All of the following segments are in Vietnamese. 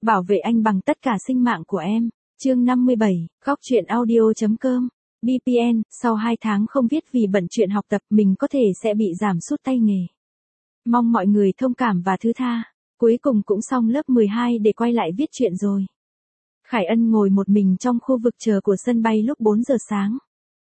bảo vệ anh bằng tất cả sinh mạng của em. Chương 57, Góc truyện audio.com. BPN, sau 2 tháng không viết vì bận chuyện học tập, mình có thể sẽ bị giảm sút tay nghề. Mong mọi người thông cảm và thứ tha. Cuối cùng cũng xong lớp 12 để quay lại viết truyện rồi. Khải Ân ngồi một mình trong khu vực chờ của sân bay lúc 4 giờ sáng.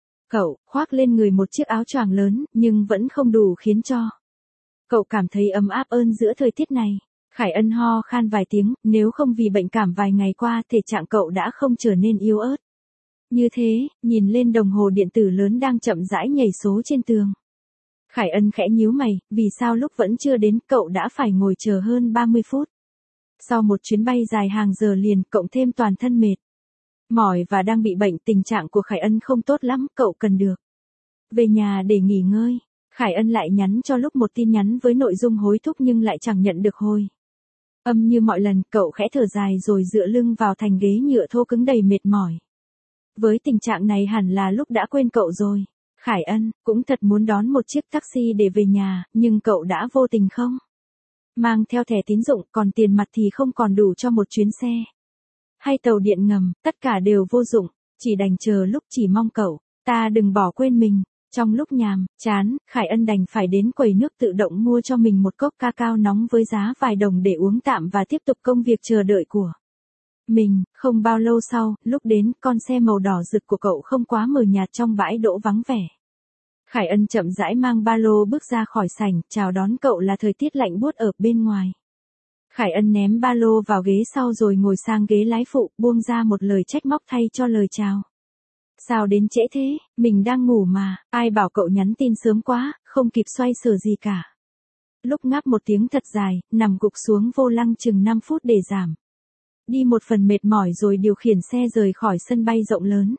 Cậu khoác lên người một chiếc áo choàng lớn, nhưng vẫn không đủ khiến cho cậu cảm thấy ấm áp ơn giữa thời tiết này. Khải Ân ho khan vài tiếng, nếu không vì bệnh cảm vài ngày qua thể trạng cậu đã không trở nên yếu ớt. Như thế, nhìn lên đồng hồ điện tử lớn đang chậm rãi nhảy số trên tường. Khải Ân khẽ nhíu mày, vì sao lúc vẫn chưa đến cậu đã phải ngồi chờ hơn 30 phút. Sau một chuyến bay dài hàng giờ liền, cộng thêm toàn thân mệt, mỏi và đang bị bệnh, tình trạng của Khải Ân không tốt lắm, cậu cần được về nhà để nghỉ ngơi. Khải Ân lại nhắn cho lúc một tin nhắn với nội dung hối thúc nhưng lại chẳng nhận được hồi âm như mọi lần, cậu khẽ thở dài rồi dựa lưng vào thành ghế nhựa thô cứng đầy mệt mỏi. Với tình trạng này hẳn là lúc đã quên cậu rồi. Khải Ân cũng thật muốn đón một chiếc taxi để về nhà, nhưng cậu đã vô tình không mang theo thẻ tín dụng, còn tiền mặt thì không còn đủ cho một chuyến xe hay tàu điện ngầm, tất cả đều vô dụng, chỉ đành chờ lúc, chỉ mong cậu ta đừng bỏ quên mình. Trong lúc nhàm chán, Khải Ân đành phải đến quầy nước tự động mua cho mình một cốc cacao nóng với giá vài đồng để uống tạm và tiếp tục công việc chờ đợi của mình. Không bao lâu sau, lúc đến, con xe màu đỏ rực của cậu không quá mờ nhạt trong bãi đỗ vắng vẻ. Khải Ân chậm rãi mang ba lô bước ra khỏi sảnh, chào đón cậu là thời tiết lạnh buốt ở bên ngoài. Khải Ân ném ba lô vào ghế sau rồi ngồi sang ghế lái phụ, buông ra một lời trách móc thay cho lời chào. Sao đến trễ thế, mình đang ngủ mà, ai bảo cậu nhắn tin sớm quá, không kịp xoay sở gì cả. Lúc ngáp một tiếng thật dài, nằm gục xuống vô lăng chừng 5 phút để giảm đi một phần mệt mỏi rồi điều khiển xe rời khỏi sân bay rộng lớn.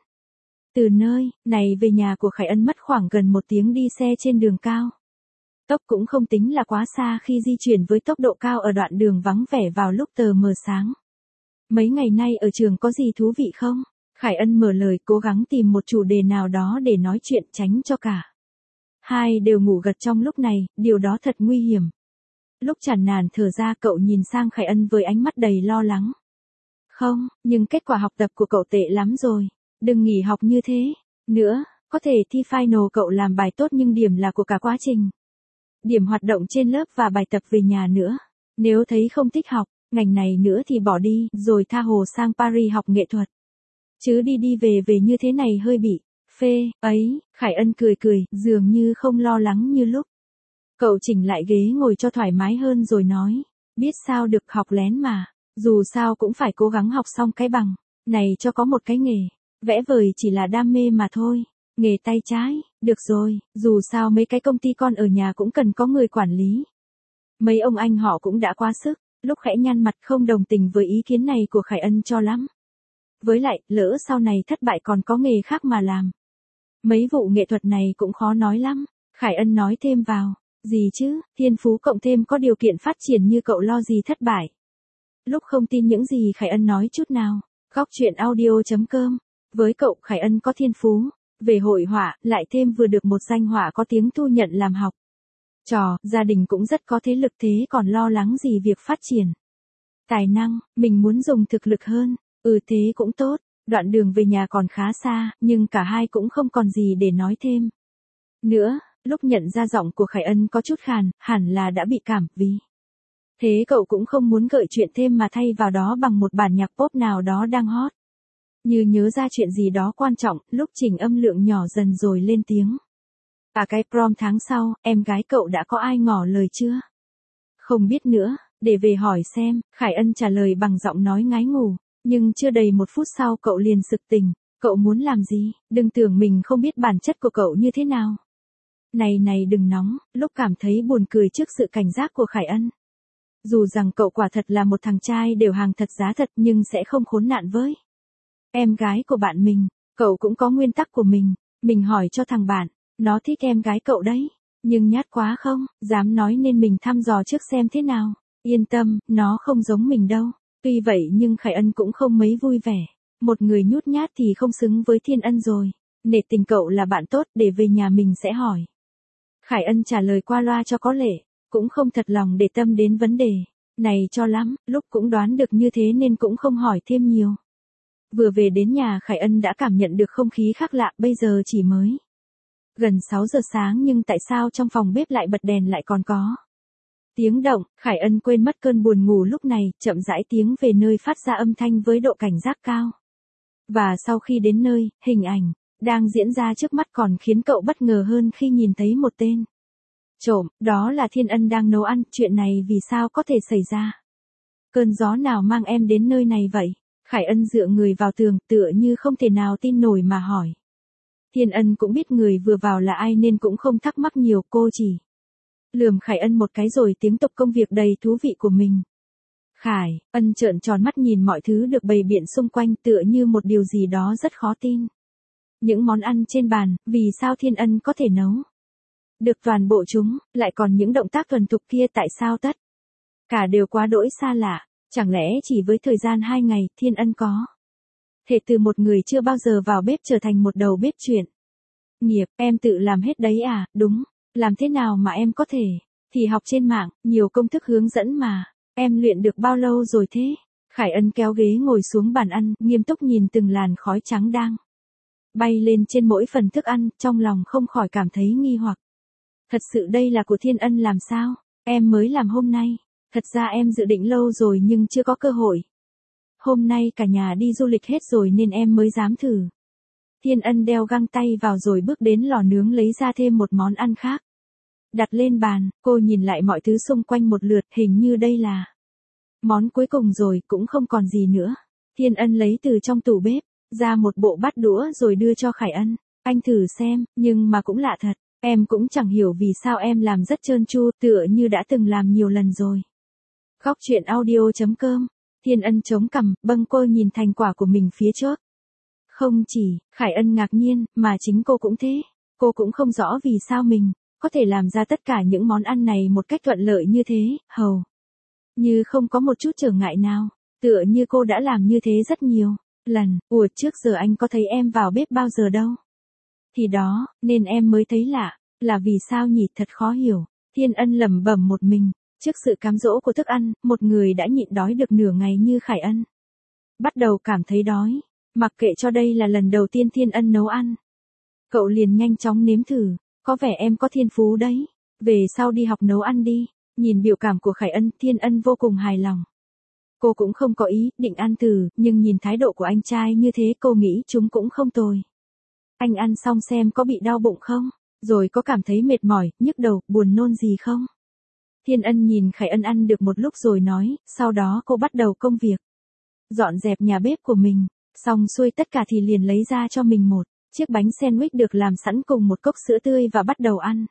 Từ nơi này về nhà của Khải Ân mất khoảng gần 1 tiếng đi xe trên đường cao tốc, cũng không tính là quá xa khi di chuyển với tốc độ cao ở đoạn đường vắng vẻ vào lúc tờ mờ sáng. Mấy ngày nay ở trường có gì thú vị không? Khải Ân mở lời, cố gắng tìm một chủ đề nào đó để nói chuyện, tránh cho cả hai đều ngủ gật trong lúc này, điều đó thật nguy hiểm. Lúc chán nản thở ra, cậu nhìn sang Khải Ân với ánh mắt đầy lo lắng. Không, nhưng kết quả học tập của cậu tệ lắm rồi. Đừng nghỉ học như thế nữa, có thể thi final cậu làm bài tốt nhưng điểm là của cả quá trình. Điểm hoạt động trên lớp và bài tập về nhà nữa. Nếu thấy không thích học ngành này nữa thì bỏ đi, rồi tha hồ sang Paris học nghệ thuật. Chứ đi về như thế này hơi bị phê ấy. Khải Ân cười cười, dường như không lo lắng như lúc. Cậu chỉnh lại ghế ngồi cho thoải mái hơn rồi nói, biết sao được, học lén mà, dù sao cũng phải cố gắng học xong cái bằng này cho có một cái nghề. Vẽ vời chỉ là đam mê mà thôi, nghề tay trái, được rồi, dù sao mấy cái công ty con ở nhà cũng cần có người quản lý. Mấy ông anh họ cũng đã quá sức. Lúc khẽ nhăn mặt không đồng tình với ý kiến này của Khải Ân cho lắm. Với lại, lỡ sau này thất bại còn có nghề khác mà làm. Mấy vụ nghệ thuật này cũng khó nói lắm. Khải Ân nói thêm vào, gì chứ, thiên phú cộng thêm có điều kiện phát triển như cậu lo gì thất bại. Lúc không tin những gì Khải Ân nói chút nào. Góc truyện audio.com. Với cậu, Khải Ân có thiên phú về hội họa, lại thêm vừa được một danh họa có tiếng thu nhận làm học trò, gia đình cũng rất có thế lực, thế còn lo lắng gì việc phát triển tài năng, mình muốn dùng thực lực hơn. Thế cũng tốt. Đoạn đường về nhà còn khá xa, nhưng cả hai cũng không còn gì để nói thêm nữa. Lúc nhận ra giọng của Khải Ân có chút khàn, hẳn là đã bị cảm, vì thế cậu cũng không muốn gợi chuyện thêm mà thay vào đó bằng một bản nhạc pop nào đó đang hot. Như nhớ ra chuyện gì đó quan trọng, lúc chỉnh âm lượng nhỏ dần rồi lên tiếng. Cái prom tháng sau, em gái cậu đã có ai ngỏ lời chưa? Không biết nữa, để về hỏi xem. Khải Ân trả lời bằng giọng nói ngái ngủ, nhưng chưa đầy 1 phút sau cậu liền sực tỉnh. Cậu muốn làm gì? Đừng tưởng mình không biết bản chất của cậu như thế nào. Này đừng nóng, lúc cảm thấy buồn cười trước sự cảnh giác của Khải Ân. Dù rằng cậu quả thật là một thằng trai đều hàng thật giá thật, nhưng sẽ không khốn nạn với em gái của bạn mình. Cậu cũng có nguyên tắc của mình. Mình hỏi cho thằng bạn, nó thích em gái cậu đấy, nhưng nhát quá không dám nói nên mình thăm dò trước xem thế nào. Yên tâm, nó không giống mình đâu. Tuy vậy nhưng Khải Ân cũng không mấy vui vẻ. Một người nhút nhát thì không xứng với Thiên Ân rồi. Nể tình cậu là bạn tốt, để về nhà mình sẽ hỏi. Khải Ân trả lời qua loa cho có lệ, cũng không thật lòng để tâm đến vấn đề Này cho lắm, lúc cũng đoán được như thế nên cũng không hỏi thêm nhiều. Vừa về đến nhà Khải Ân đã cảm nhận được không khí khác lạ, bây giờ chỉ mới gần 6 giờ sáng nhưng tại sao trong phòng bếp lại bật đèn lại còn có tiếng động. Khải Ân quên mất cơn buồn ngủ lúc này, chậm rãi tiến về nơi phát ra âm thanh với độ cảnh giác cao. Và sau khi đến nơi, hình ảnh đang diễn ra trước mắt còn khiến cậu bất ngờ hơn khi nhìn thấy một tên trộm, đó là Thiên Ân đang nấu ăn. Chuyện này vì sao có thể xảy ra? Cơn gió nào mang em đến nơi này vậy? Khải Ân dựa người vào tường, tựa như không thể nào tin nổi mà hỏi. Thiên Ân cũng biết người vừa vào là ai nên cũng không thắc mắc nhiều, cô chỉ lườm Khải Ân một cái rồi tiếp tục công việc đầy thú vị của mình. Khải Ân trợn tròn mắt nhìn mọi thứ được bày biện xung quanh tựa như một điều gì đó rất khó tin. Những món ăn trên bàn, vì sao Thiên Ân có thể nấu được toàn bộ chúng, lại còn những động tác thuần thục kia, tại sao tất cả đều quá đỗi xa lạ? Chẳng lẽ chỉ với thời gian 2 ngày, Thiên Ân có thể từ một người chưa bao giờ vào bếp trở thành một đầu bếp chuyên nghiệp? Em tự làm hết đấy à? Đúng, làm thế nào mà em có thể? Thì học trên mạng, nhiều công thức hướng dẫn mà. Em luyện được bao lâu rồi thế? Khải Ân kéo ghế ngồi xuống bàn ăn, nghiêm túc nhìn từng làn khói trắng đang bay lên trên mỗi phần thức ăn, trong lòng không khỏi cảm thấy nghi hoặc. Thật sự đây là của Thiên Ân làm sao? Em mới làm hôm nay. Thật ra em dự định lâu rồi nhưng chưa có cơ hội. Hôm nay cả nhà đi du lịch hết rồi nên em mới dám thử. Thiên Ân đeo găng tay vào rồi bước đến lò nướng lấy ra thêm một món ăn khác. Đặt lên bàn, cô nhìn lại mọi thứ xung quanh một lượt, hình như đây là món cuối cùng rồi, cũng không còn gì nữa. Thiên Ân lấy từ trong tủ bếp ra một bộ bát đũa rồi đưa cho Khải Ân. Anh thử xem, nhưng mà cũng lạ thật. Em cũng chẳng hiểu vì sao em làm rất trơn tru, tựa như đã từng làm nhiều lần rồi. Góc truyện audio.com. Thiên Ân chống cằm, bâng quơ nhìn thành quả của mình phía trước. Không chỉ Khải Ân ngạc nhiên, mà chính cô cũng thế. Cô cũng không rõ vì sao mình có thể làm ra tất cả những món ăn này một cách thuận lợi như thế, hầu như không có một chút trở ngại nào. Tựa như cô đã làm như thế rất nhiều lần. Ủa, trước giờ anh có thấy em vào bếp bao giờ đâu? Thì đó, nên em mới thấy lạ, là vì sao nhỉ, thật khó hiểu. Thiên Ân lẩm bẩm một mình, trước sự cám dỗ của thức ăn, một người đã nhịn đói được nửa ngày như Khải Ân bắt đầu cảm thấy đói. Mặc kệ cho đây là lần đầu tiên Thiên Ân nấu ăn, cậu liền nhanh chóng nếm thử. Có vẻ em có thiên phú đấy, về sau đi học nấu ăn đi. Nhìn biểu cảm của Khải Ân, Thiên Ân vô cùng hài lòng. Cô cũng không có ý định ăn thử, nhưng nhìn thái độ của anh trai như thế cô nghĩ chúng cũng không tồi. Anh ăn xong xem có bị đau bụng không? Rồi có cảm thấy mệt mỏi, nhức đầu, buồn nôn gì không? Thiên Ân nhìn Khải Ân ăn được một lúc rồi nói, sau đó cô bắt đầu công việc dọn dẹp nhà bếp của mình. Xong xuôi tất cả thì liền lấy ra cho mình một chiếc bánh sandwich được làm sẵn cùng một cốc sữa tươi và bắt đầu ăn.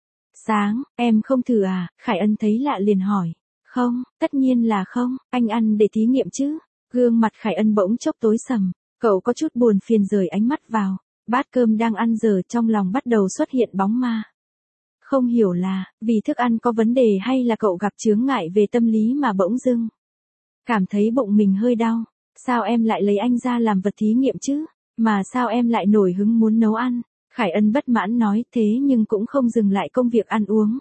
Sáng, em không thử à? Khải Ân thấy lạ liền hỏi. Không, tất nhiên là không, anh ăn để thí nghiệm chứ. Gương mặt Khải Ân bỗng chốc tối sầm, cậu có chút buồn phiền rời ánh mắt vào bát cơm đang ăn giờ, trong lòng bắt đầu xuất hiện bóng ma. Không hiểu là vì thức ăn có vấn đề hay là cậu gặp chướng ngại về tâm lý mà bỗng dưng cảm thấy bụng mình hơi đau. Sao em lại lấy anh ra làm vật thí nghiệm chứ? Mà sao em lại nổi hứng muốn nấu ăn? Khải Ân bất mãn nói, thế nhưng cũng không dừng lại công việc ăn uống.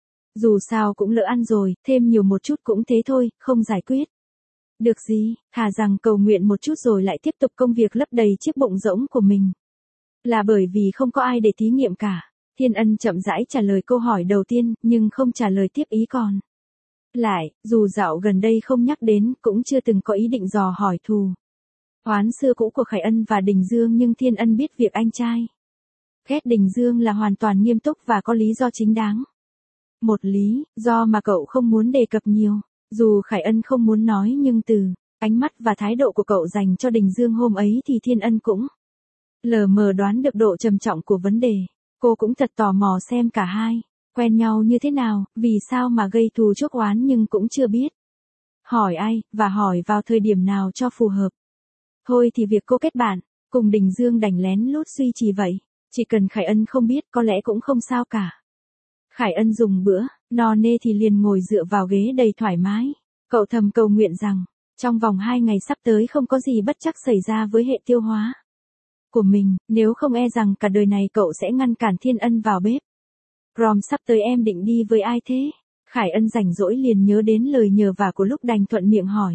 Dù sao cũng lỡ ăn rồi, thêm nhiều một chút cũng thế thôi, không giải quyết được gì, thà rằng cầu nguyện một chút rồi lại tiếp tục công việc lấp đầy chiếc bụng rỗng của mình. Là bởi vì không có ai để thí nghiệm cả. Thiên Ân chậm rãi trả lời câu hỏi đầu tiên, nhưng không trả lời tiếp ý còn lại, dù dạo gần đây không nhắc đến, cũng chưa từng có ý định dò hỏi thù oán xưa cũ của Khải Ân và Đình Dương, nhưng Thiên Ân biết việc anh trai ghét Đình Dương là hoàn toàn nghiêm túc và có lý do chính đáng. Một lý do mà cậu không muốn đề cập nhiều. Dù Khải Ân không muốn nói nhưng từ ánh mắt và thái độ của cậu dành cho Đình Dương hôm ấy thì Thiên Ân cũng lờ mờ đoán được độ trầm trọng của vấn đề. Cô cũng thật tò mò xem cả hai quen nhau như thế nào, vì sao mà gây thù chuốc oán, nhưng cũng chưa biết hỏi ai, và hỏi vào thời điểm nào cho phù hợp. Thôi thì việc cô kết bạn cùng Đình Dương đành lén lút duy trì vậy. Chỉ cần Khải Ân không biết có lẽ cũng không sao cả. Khải Ân dùng bữa no nê thì liền ngồi dựa vào ghế đầy thoải mái. Cậu thầm cầu nguyện rằng trong vòng 2 ngày sắp tới không có gì bất trắc xảy ra với hệ tiêu hóa của mình, nếu không e rằng cả đời này cậu sẽ ngăn cản Thiên Ân vào bếp. Prom sắp tới em định đi với ai thế? Khải Ân rảnh rỗi liền nhớ đến lời nhờ vả của lúc đành thuận miệng hỏi.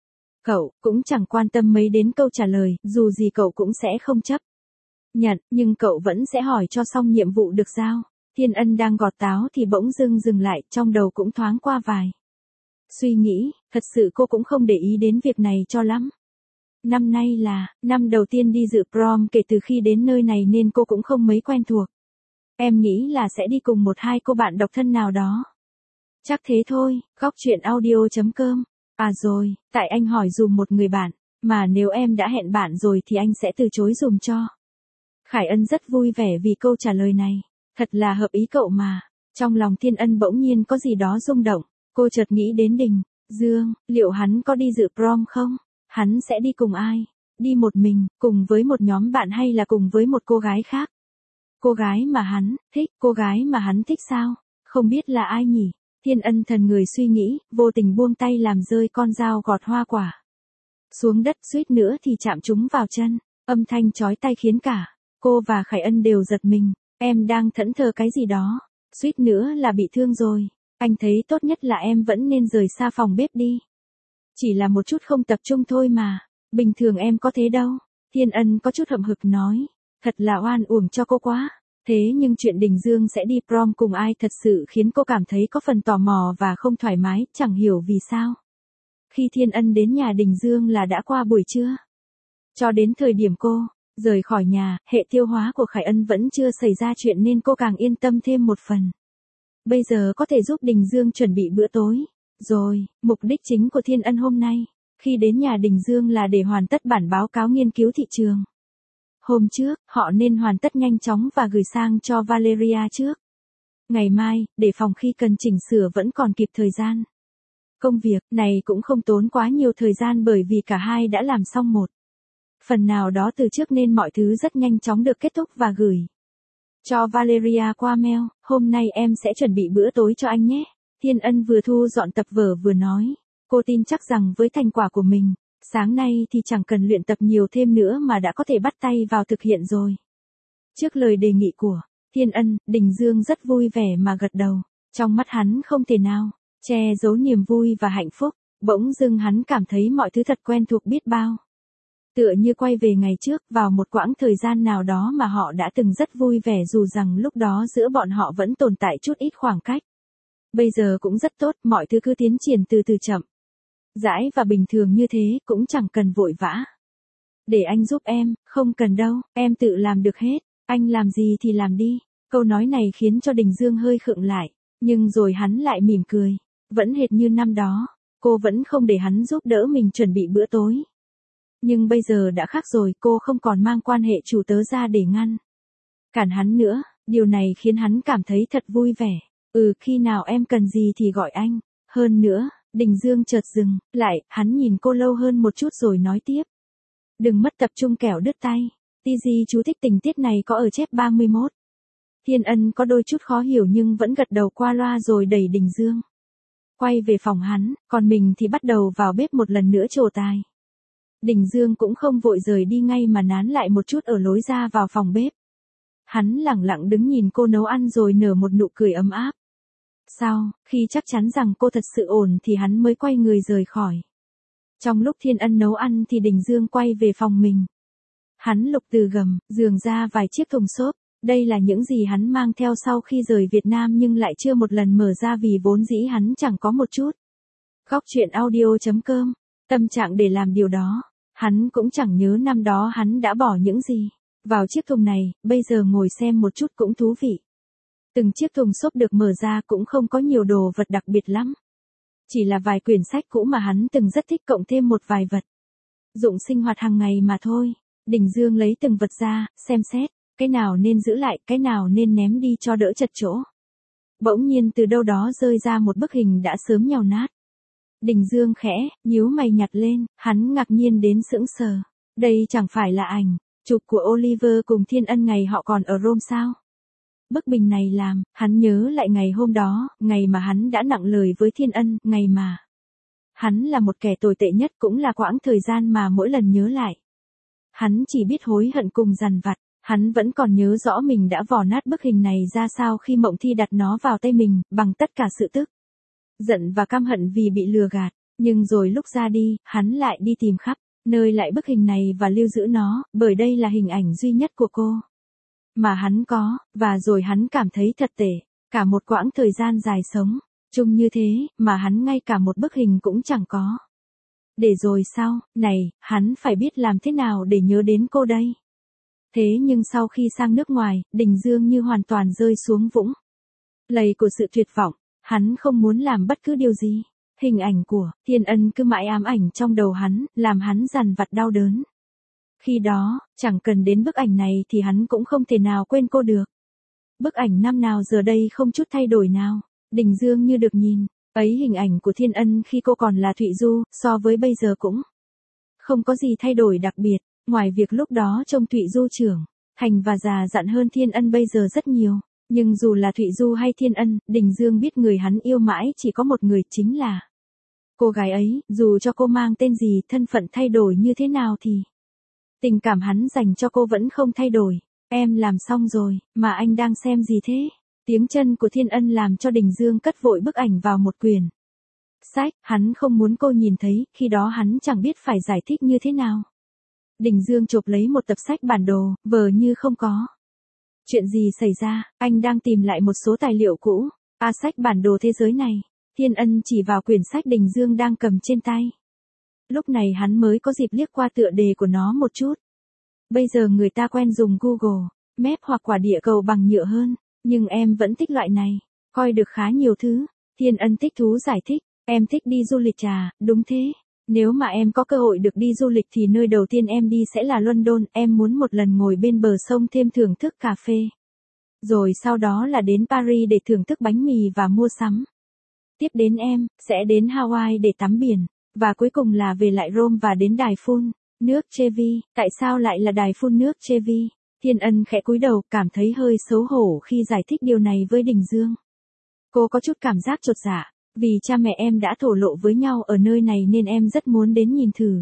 Cậu cũng chẳng quan tâm mấy đến câu trả lời, dù gì cậu cũng sẽ không chấp nhận, nhưng cậu vẫn sẽ hỏi cho xong nhiệm vụ được giao. Thiên Ân đang gọt táo thì bỗng dưng dừng lại, trong đầu cũng thoáng qua vài suy nghĩ, thật sự cô cũng không để ý đến việc này cho lắm. Năm nay là năm đầu tiên đi dự prom kể từ khi đến nơi này nên cô cũng không mấy quen thuộc. Em nghĩ là sẽ đi cùng một hai cô bạn độc thân nào đó. Chắc thế thôi, góc chuyện audio.com. À rồi, tại anh hỏi dùm một người bạn, mà nếu em đã hẹn bạn rồi thì anh sẽ từ chối dùm cho. Khải Ân rất vui vẻ vì câu trả lời này, thật là hợp ý cậu mà. Trong lòng Thiên Ân bỗng nhiên có gì đó rung động, cô chợt nghĩ đến Đình Dương, liệu hắn có đi dự prom không? Hắn sẽ đi cùng ai? Đi một mình, cùng với một nhóm bạn hay là cùng với một cô gái khác? Cô gái mà hắn thích, cô gái mà hắn thích sao? Không biết là ai nhỉ? Thiên Ân thần người suy nghĩ, vô tình buông tay làm rơi con dao gọt hoa quả xuống đất, suýt nữa thì chạm trúng vào chân. Âm thanh chói tai khiến cả cô và Khải Ân đều giật mình. Em đang thẫn thờ cái gì đó, suýt nữa là bị thương rồi. Anh thấy tốt nhất là em vẫn nên rời xa phòng bếp đi. Chỉ là một chút không tập trung thôi mà, bình thường em có thế đâu. Thiên Ân có chút hậm hực nói, thật là oan uổng cho cô quá. Thế nhưng chuyện Đình Dương sẽ đi prom cùng ai thật sự khiến cô cảm thấy có phần tò mò và không thoải mái, chẳng hiểu vì sao. Khi Thiên Ân đến nhà Đình Dương là đã qua buổi trưa. Cho đến thời điểm cô rời khỏi nhà, hệ tiêu hóa của Khải Ân vẫn chưa xảy ra chuyện nên cô càng yên tâm thêm một phần. Bây giờ có thể giúp Đình Dương chuẩn bị bữa tối. Rồi, mục đích chính của Thiên Ân hôm nay, khi đến nhà Đình Dương là để hoàn tất bản báo cáo nghiên cứu thị trường. Hôm trước, họ nên hoàn tất nhanh chóng và gửi sang cho Valeria trước. Ngày mai, để phòng khi cần chỉnh sửa vẫn còn kịp thời gian. Công việc này cũng không tốn quá nhiều thời gian bởi vì cả hai đã làm xong một phần nào đó từ trước nên mọi thứ rất nhanh chóng được kết thúc và gửi cho Valeria qua mail. Hôm nay em sẽ chuẩn bị bữa tối cho anh nhé. Thiên Ân vừa thu dọn tập vở vừa nói. Cô tin chắc rằng với thành quả của mình, sáng nay thì chẳng cần luyện tập nhiều thêm nữa mà đã có thể bắt tay vào thực hiện rồi. Trước lời đề nghị của Thiên Ân, Đình Dương rất vui vẻ mà gật đầu. Trong mắt hắn không thể nào che giấu niềm vui và hạnh phúc. Bỗng dưng hắn cảm thấy mọi thứ thật quen thuộc biết bao. Tựa như quay về ngày trước, vào một quãng thời gian nào đó mà họ đã từng rất vui vẻ dù rằng lúc đó giữa bọn họ vẫn tồn tại chút ít khoảng cách. Bây giờ cũng rất tốt, mọi thứ cứ tiến triển từ từ chậm rãi và bình thường như thế, cũng chẳng cần vội vã. Để anh giúp em, không cần đâu, em tự làm được hết, anh làm gì thì làm đi. Câu nói này khiến cho Đình Dương hơi khựng lại, nhưng rồi hắn lại mỉm cười. Vẫn hệt như năm đó, cô vẫn không để hắn giúp đỡ mình chuẩn bị bữa tối. Nhưng bây giờ đã khác rồi, cô không còn mang quan hệ chủ tớ ra để ngăn cản hắn nữa, điều này khiến hắn cảm thấy thật vui vẻ. Khi nào em cần gì thì gọi anh. Hơn nữa, Đình Dương chợt dừng lại, hắn nhìn cô lâu hơn một chút rồi nói tiếp. Đừng mất tập trung kẻo đứt tay. TG chú thích tình tiết này có ở chép 31. Thiên Ân có đôi chút khó hiểu nhưng vẫn gật đầu qua loa rồi đẩy Đình Dương quay về phòng hắn, còn mình thì bắt đầu vào bếp một lần nữa trổ tài. Đình Dương cũng không vội rời đi ngay mà nán lại một chút ở lối ra vào phòng bếp. Hắn lẳng lặng đứng nhìn cô nấu ăn rồi nở một nụ cười ấm áp. Sau, khi chắc chắn rằng cô thật sự ổn thì hắn mới quay người rời khỏi. Trong lúc Thiên Ân nấu ăn thì Đình Dương quay về phòng mình. Hắn lục từ gầm giường ra vài chiếc thùng xốp. Đây là những gì hắn mang theo sau khi rời Việt Nam nhưng lại chưa một lần mở ra vì vốn dĩ hắn chẳng có một chút. Góc chuyện audio.com. Tâm trạng để làm điều đó. Hắn cũng chẳng nhớ năm đó hắn đã bỏ những gì vào chiếc thùng này, bây giờ ngồi xem một chút cũng thú vị. Từng chiếc thùng xốp được mở ra cũng không có nhiều đồ vật đặc biệt lắm. Chỉ là vài quyển sách cũ mà hắn từng rất thích cộng thêm một vài vật dụng sinh hoạt hàng ngày mà thôi. Đình Dương lấy từng vật ra, xem xét, cái nào nên giữ lại, cái nào nên ném đi cho đỡ chật chỗ. Bỗng nhiên từ đâu đó rơi ra một bức hình đã sớm nhàu nát. Đình Dương khẽ nhíu mày nhặt lên, hắn ngạc nhiên đến sững sờ. Đây chẳng phải là ảnh chụp của Oliver cùng Thiên Ân ngày họ còn ở Rome sao? Bức bình này làm hắn nhớ lại ngày hôm đó, ngày mà hắn đã nặng lời với Thiên Ân, ngày mà hắn là một kẻ tồi tệ nhất, cũng là quãng thời gian mà mỗi lần nhớ lại, hắn chỉ biết hối hận cùng dằn vặt. Hắn vẫn còn nhớ rõ mình đã vò nát bức hình này ra sao khi Mộng Thi đặt nó vào tay mình, bằng tất cả sự tức giận và căm hận vì bị lừa gạt, nhưng rồi lúc ra đi, hắn lại đi tìm khắp nơi lại bức hình này và lưu giữ nó, bởi đây là hình ảnh duy nhất của cô mà hắn có, và rồi hắn cảm thấy thật tệ, cả một quãng thời gian dài sống chung như thế, mà hắn ngay cả một bức hình cũng chẳng có. Để rồi sau này, hắn phải biết làm thế nào để nhớ đến cô đây. Thế nhưng sau khi sang nước ngoài, Đình Dương như hoàn toàn rơi xuống vũng lầy của sự tuyệt vọng, hắn không muốn làm bất cứ điều gì. Hình ảnh của Thiên Ân cứ mãi ám ảnh trong đầu hắn, làm hắn dằn vặt đau đớn. Khi đó, chẳng cần đến bức ảnh này thì hắn cũng không thể nào quên cô được. Bức ảnh năm nào giờ đây không chút thay đổi nào, Đình Dương như được nhìn, ấy hình ảnh của Thiên Ân khi cô còn là Thụy Du, so với bây giờ cũng không có gì thay đổi đặc biệt, ngoài việc lúc đó trông Thụy Du trưởng thành và già dặn hơn Thiên Ân bây giờ rất nhiều. Nhưng dù là Thụy Du hay Thiên Ân, Đình Dương biết người hắn yêu mãi chỉ có một người, chính là cô gái ấy. Dù cho cô mang tên gì, thân phận thay đổi như thế nào thì tình cảm hắn dành cho cô vẫn không thay đổi. Em làm xong rồi, mà anh đang xem gì thế? Tiếng chân của Thiên Ân làm cho Đình Dương cất vội bức ảnh vào một quyển sách, hắn không muốn cô nhìn thấy, khi đó hắn chẳng biết phải giải thích như thế nào. Đình Dương chộp lấy một tập sách bản đồ, vờ như không có chuyện gì xảy ra, anh đang tìm lại một số tài liệu cũ. Sách bản đồ thế giới này. Thiên Ân chỉ vào quyển sách Đình Dương đang cầm trên tay. Lúc này hắn mới có dịp liếc qua tựa đề của nó một chút. Bây giờ người ta quen dùng Google Maps hoặc quả địa cầu bằng nhựa hơn, nhưng em vẫn thích loại này, coi được khá nhiều thứ. Thiên Ân thích thú giải thích, em thích đi du lịch à? Đúng thế. Nếu mà em có cơ hội được đi du lịch thì nơi đầu tiên em đi sẽ là London, em muốn một lần ngồi bên bờ sông thêm thưởng thức cà phê. Rồi sau đó là đến Paris để thưởng thức bánh mì và mua sắm. Tiếp đến em, sẽ đến Hawaii để tắm biển. Và cuối cùng là về lại Rome và đến đài phun nước Trevi. Tại sao lại là đài phun nước Trevi? Thiên Ân khẽ cúi đầu, cảm thấy hơi xấu hổ khi giải thích điều này với Đình Dương. Cô có chút cảm giác chột dạ. Vì cha mẹ em đã thổ lộ với nhau ở nơi này nên em rất muốn đến nhìn thử.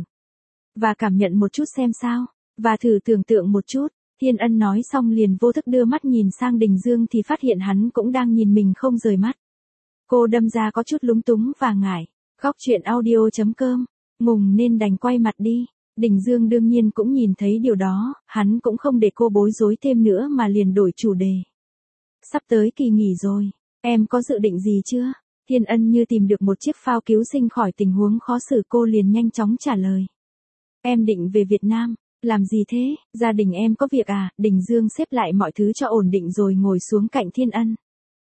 Và cảm nhận một chút xem sao. Và thử tưởng tượng một chút. Thiên Ân nói xong liền vô thức đưa mắt nhìn sang Đình Dương thì phát hiện hắn cũng đang nhìn mình không rời mắt. Cô đâm ra có chút lúng túng và ngại. Góc chuyện audio.com. Ngùng nên đành quay mặt đi. Đình Dương đương nhiên cũng nhìn thấy điều đó, hắn cũng không để cô bối rối thêm nữa mà liền đổi chủ đề. Sắp tới kỳ nghỉ rồi, em có dự định gì chưa? Thiên Ân như tìm được một chiếc phao cứu sinh khỏi tình huống khó xử, cô liền nhanh chóng trả lời. Em định về Việt Nam. Làm gì thế? Gia đình em có việc à? Đình Dương xếp lại mọi thứ cho ổn định rồi ngồi xuống cạnh Thiên Ân.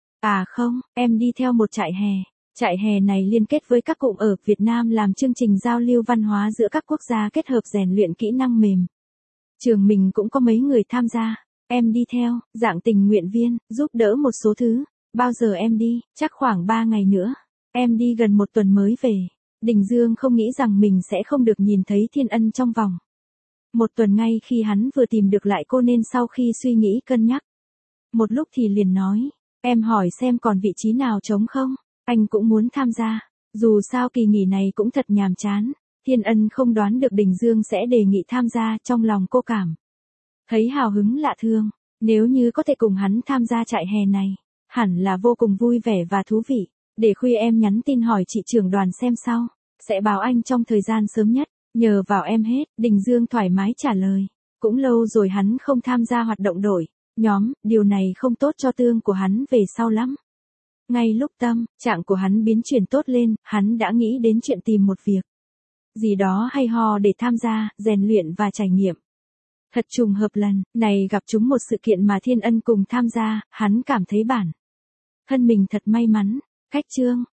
À không, em đi theo một trại hè. Trại hè này liên kết với các cụm ở Việt Nam làm chương trình giao lưu văn hóa giữa các quốc gia kết hợp rèn luyện kỹ năng mềm. Trường mình cũng có mấy người tham gia. Em đi theo, dạng tình nguyện viên, giúp đỡ một số thứ. Bao giờ em đi? Chắc khoảng 3 ngày nữa. Em đi gần 1 tuần mới về. Đình Dương không nghĩ rằng mình sẽ không được nhìn thấy Thiên Ân trong vòng 1 tuần ngay khi hắn vừa tìm được lại cô, nên sau khi suy nghĩ cân nhắc một lúc thì liền nói. Em hỏi xem còn vị trí nào trống không? Anh cũng muốn tham gia. Dù sao kỳ nghỉ này cũng thật nhàm chán. Thiên Ân không đoán được Đình Dương sẽ đề nghị tham gia, trong lòng cô cảm thấy hào hứng lạ thường. Nếu như có thể cùng hắn tham gia trại hè này, hẳn là vô cùng vui vẻ và thú vị. Để khuya em nhắn tin hỏi chị trưởng đoàn xem sau. Sẽ báo anh trong thời gian sớm nhất. Nhờ vào em hết. Đình Dương thoải mái trả lời. Cũng lâu rồi hắn không tham gia hoạt động đội nhóm, điều này không tốt cho tương của hắn về sau lắm. Ngay lúc tâm trạng của hắn biến chuyển tốt lên, hắn đã nghĩ đến chuyện tìm một việc gì đó hay ho để tham gia, rèn luyện và trải nghiệm. Thật trùng hợp lần này gặp chúng một sự kiện mà Thiên Ân cùng tham gia, hắn cảm thấy bản thân mình thật may mắn. Khách trương,